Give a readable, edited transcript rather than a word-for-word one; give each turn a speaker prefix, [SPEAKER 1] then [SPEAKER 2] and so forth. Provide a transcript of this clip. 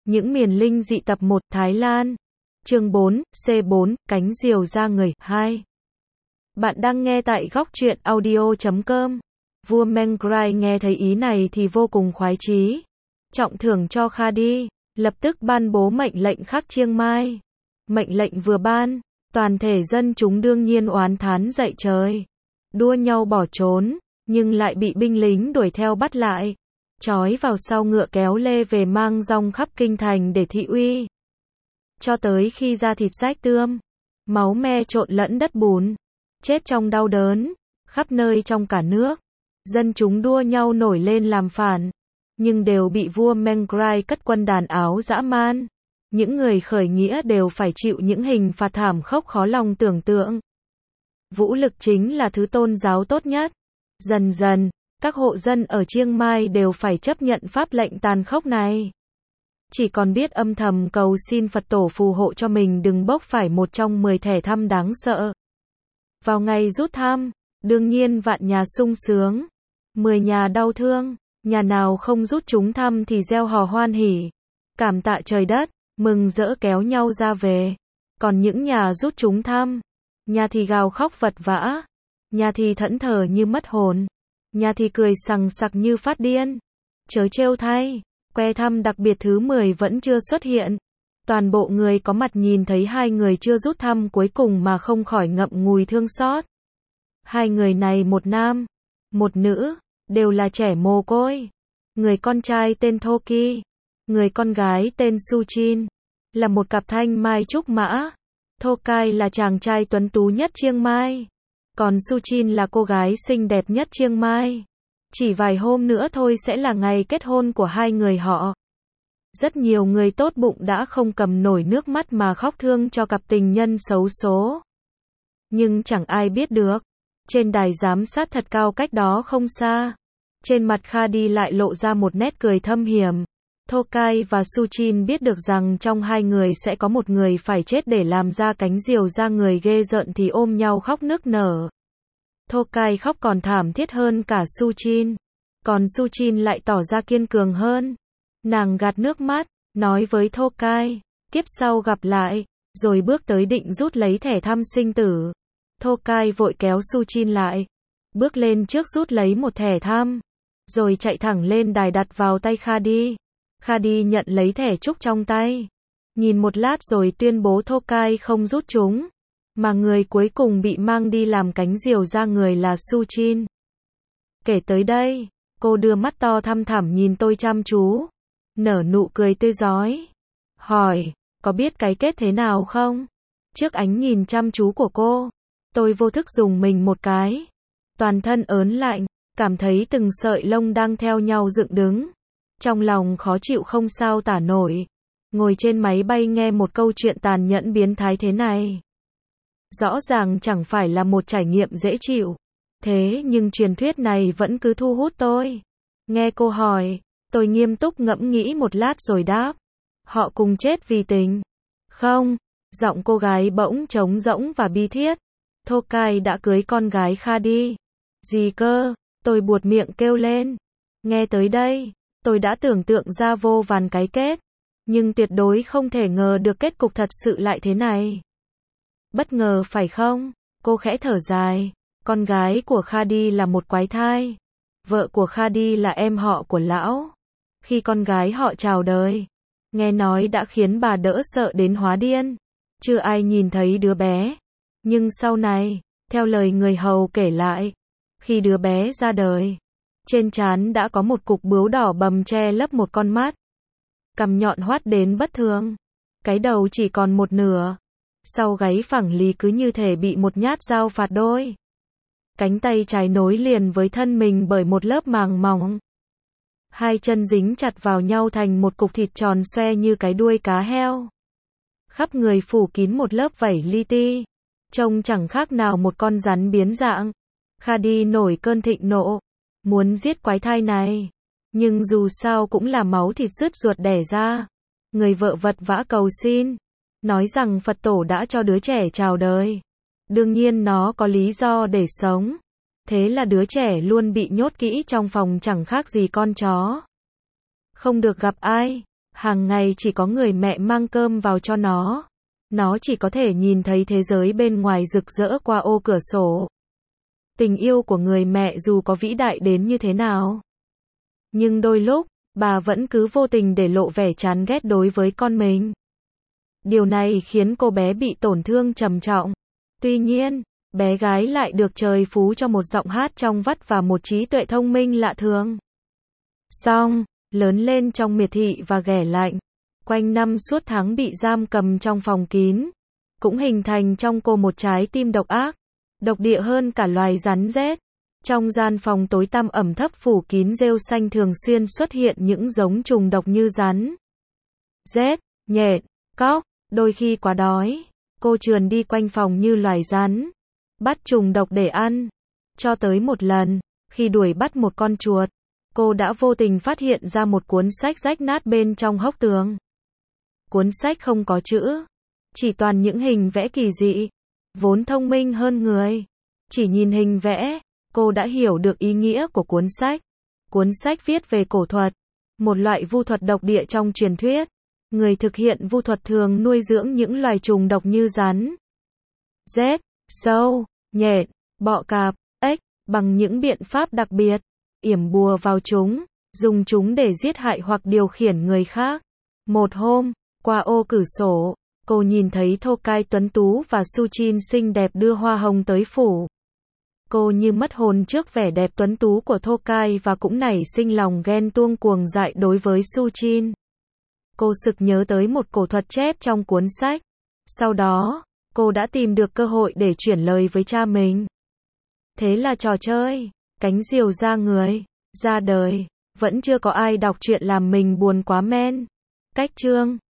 [SPEAKER 1] Những miền linh dị tập 1 Thái Lan. Chương 4, C4, Cánh diều ra người, 2. Bạn đang nghe tại góc truyện audio.com. Vua Mengrai nghe thấy ý này thì vô cùng khoái chí. Trọng thưởng cho Khadi, lập tức ban bố mệnh lệnh khắc Chiang Mai. Mệnh lệnh vừa ban, toàn thể dân chúng đương nhiên oán thán dậy trời. Đua nhau bỏ trốn, nhưng lại bị binh lính đuổi theo bắt lại. Trói vào sau ngựa kéo lê về mang rong khắp kinh thành để thị uy. Cho tới khi da thịt rách tươm, máu me trộn lẫn đất bùn, chết trong đau đớn, khắp nơi trong cả nước. Dân chúng đua nhau nổi lên làm phản, nhưng đều bị vua Mengrai cất quân đàn áo dã man. Những người khởi nghĩa đều phải chịu những hình phạt thảm khốc khó lòng tưởng tượng. Vũ lực chính là thứ tôn giáo tốt nhất. Dần dần, các hộ dân ở Chiang Mai đều phải chấp nhận pháp lệnh tàn khốc này. Chỉ còn biết âm thầm cầu xin Phật tổ phù hộ cho mình đừng bốc phải một trong 10 thẻ thăm đáng sợ. Vào ngày rút thăm, đương nhiên vạn nhà sung sướng, 10 nhà đau thương, nhà nào không rút chúng thăm thì gieo hò hoan hỉ, cảm tạ trời đất, mừng rỡ kéo nhau ra về. Còn những nhà rút chúng thăm, nhà thì gào khóc vật vã, nhà thì thẫn thờ như mất hồn, nhà thì cười sằng sặc như phát điên. Chớ trêu thay, que thăm đặc biệt thứ 10 vẫn chưa xuất hiện. Toàn bộ người có mặt nhìn thấy hai người chưa rút thăm cuối cùng mà không khỏi ngậm ngùi thương xót. Hai người này một nam, một nữ, đều là trẻ mồ côi. Người con trai tên Thoki, người con gái tên Suchin, là một cặp thanh mai trúc mã. Thokai là chàng trai tuấn tú nhất Chiang Mai, còn Suchin là cô gái xinh đẹp nhất Chiang Mai. Chỉ vài hôm nữa thôi sẽ là ngày kết hôn của hai người họ. Rất nhiều người tốt bụng đã không cầm nổi nước mắt mà khóc thương cho cặp tình nhân xấu số. Nhưng chẳng ai biết được, trên đài giám sát thật cao cách đó không xa, trên mặt Khadi lại lộ ra một nét cười thâm hiểm. Thokai và Suchin biết được rằng trong hai người sẽ có một người phải chết để làm ra cánh diều ra người ghê rợn thì ôm nhau khóc nức nở. Thokai khóc còn thảm thiết hơn cả Suchin, còn Suchin lại tỏ ra kiên cường hơn. Nàng gạt nước mắt, nói với Thokai, kiếp sau gặp lại, rồi bước tới định rút lấy thẻ thăm sinh tử. Thokai vội kéo Suchin lại, bước lên trước rút lấy một thẻ thăm, rồi chạy thẳng lên đài đặt vào tay Khadi. Khadi nhận lấy thẻ trúc trong tay, nhìn một lát rồi tuyên bố Thokai không rút chúng, mà người cuối cùng bị mang đi làm cánh diều ra người là Suchin. Kể tới đây, cô đưa mắt to thăm thẳm nhìn tôi chăm chú, nở nụ cười tươi rói, hỏi, có biết cái kết thế nào không? Trước ánh nhìn chăm chú của cô, tôi vô thức rùng mình một cái, toàn thân ớn lạnh, cảm thấy từng sợi lông đang theo nhau dựng đứng. Trong lòng khó chịu không sao tả nổi. Ngồi trên máy bay nghe một câu chuyện tàn nhẫn biến thái thế này, rõ ràng chẳng phải là một trải nghiệm dễ chịu. Thế nhưng truyền thuyết này vẫn cứ thu hút tôi. Nghe cô hỏi, tôi nghiêm túc ngẫm nghĩ một lát rồi đáp, họ cùng chết vì tình. Không, giọng cô gái bỗng trống rỗng và bi thiết. Thokai đã cưới con gái Khadi. Gì cơ? Tôi buột miệng kêu lên. Nghe tới đây, tôi đã tưởng tượng ra vô vàn cái kết, nhưng tuyệt đối không thể ngờ được kết cục thật sự lại thế này. Bất ngờ phải không? Cô khẽ thở dài. Con gái của Khadi là một quái thai. Vợ của Khadi là em họ của lão. Khi con gái họ chào đời, nghe nói đã khiến bà đỡ sợ đến hóa điên. Chưa ai nhìn thấy đứa bé. Nhưng sau này, theo lời người hầu kể lại, khi đứa bé ra đời, trên trán đã có một cục bướu đỏ bầm che lấp một con mắt. Cằm nhọn hoắt đến bất thường. Cái đầu chỉ còn một nửa. Sau gáy phẳng lì cứ như thể bị một nhát dao phạt đôi. Cánh tay trái nối liền với thân mình bởi một lớp màng mỏng. Hai chân dính chặt vào nhau thành một cục thịt tròn xoe như cái đuôi cá heo. Khắp người phủ kín một lớp vảy li ti. Trông chẳng khác nào một con rắn biến dạng. Khadi nổi cơn thịnh nộ, muốn giết quái thai này. Nhưng dù sao cũng là máu thịt rứt ruột đẻ ra. Người vợ vật vã cầu xin, nói rằng Phật tổ đã cho đứa trẻ chào đời. Đương nhiên nó có lý do để sống. Thế là đứa trẻ luôn bị nhốt kỹ trong phòng chẳng khác gì con chó. Không được gặp ai, Hàng ngày chỉ có người mẹ mang cơm vào cho nó. Nó chỉ có thể nhìn thấy thế giới bên ngoài rực rỡ qua ô cửa sổ. Tình yêu của người mẹ dù có vĩ đại đến như thế nào, nhưng đôi lúc, bà vẫn cứ vô tình để lộ vẻ chán ghét đối với con mình. Điều này khiến cô bé bị tổn thương trầm trọng. Tuy nhiên, bé gái lại được trời phú cho một giọng hát trong vắt và một trí tuệ thông minh lạ thường. Song, lớn lên trong miệt thị và ghẻ lạnh, quanh năm suốt tháng bị giam cầm trong phòng kín, cũng hình thành trong cô một trái tim độc ác, độc địa hơn cả loài rắn rết. Trong gian phòng tối tăm ẩm thấp phủ kín rêu xanh thường xuyên xuất hiện những giống trùng độc như rắn, rết, nhện, cóc, đôi khi quá đói. Cô trườn đi quanh phòng như loài rắn, bắt trùng độc để ăn. Cho tới một lần, khi đuổi bắt một con chuột, cô đã vô tình phát hiện ra một cuốn sách rách nát bên trong hốc tường. Cuốn sách không có chữ, chỉ toàn những hình vẽ kỳ dị. Vốn thông minh hơn người, chỉ nhìn hình vẽ, cô đã hiểu được ý nghĩa của cuốn sách. Cuốn sách viết về cổ thuật, một loại vu thuật độc địa trong truyền thuyết. Người thực hiện vu thuật thường nuôi dưỡng những loài trùng độc như rắn, rết, sâu, nhện, bọ cạp, ếch, bằng những biện pháp đặc biệt, yểm bùa vào chúng, dùng chúng để giết hại hoặc điều khiển người khác. Một hôm, qua ô cửa sổ, cô nhìn thấy Thokai tuấn tú và Suchin xinh đẹp đưa hoa hồng tới phủ. Cô như mất hồn trước vẻ đẹp tuấn tú của Thokai và cũng nảy sinh lòng ghen tuông cuồng dại đối với Suchin. Cô sực nhớ tới một cổ thuật chép trong cuốn sách. Sau đó, cô đã tìm được cơ hội để chuyển lời với cha mình. Thế là trò chơi Cánh diều ra người ra đời. Vẫn chưa có ai đọc truyện làm mình buồn quá men. Cách chương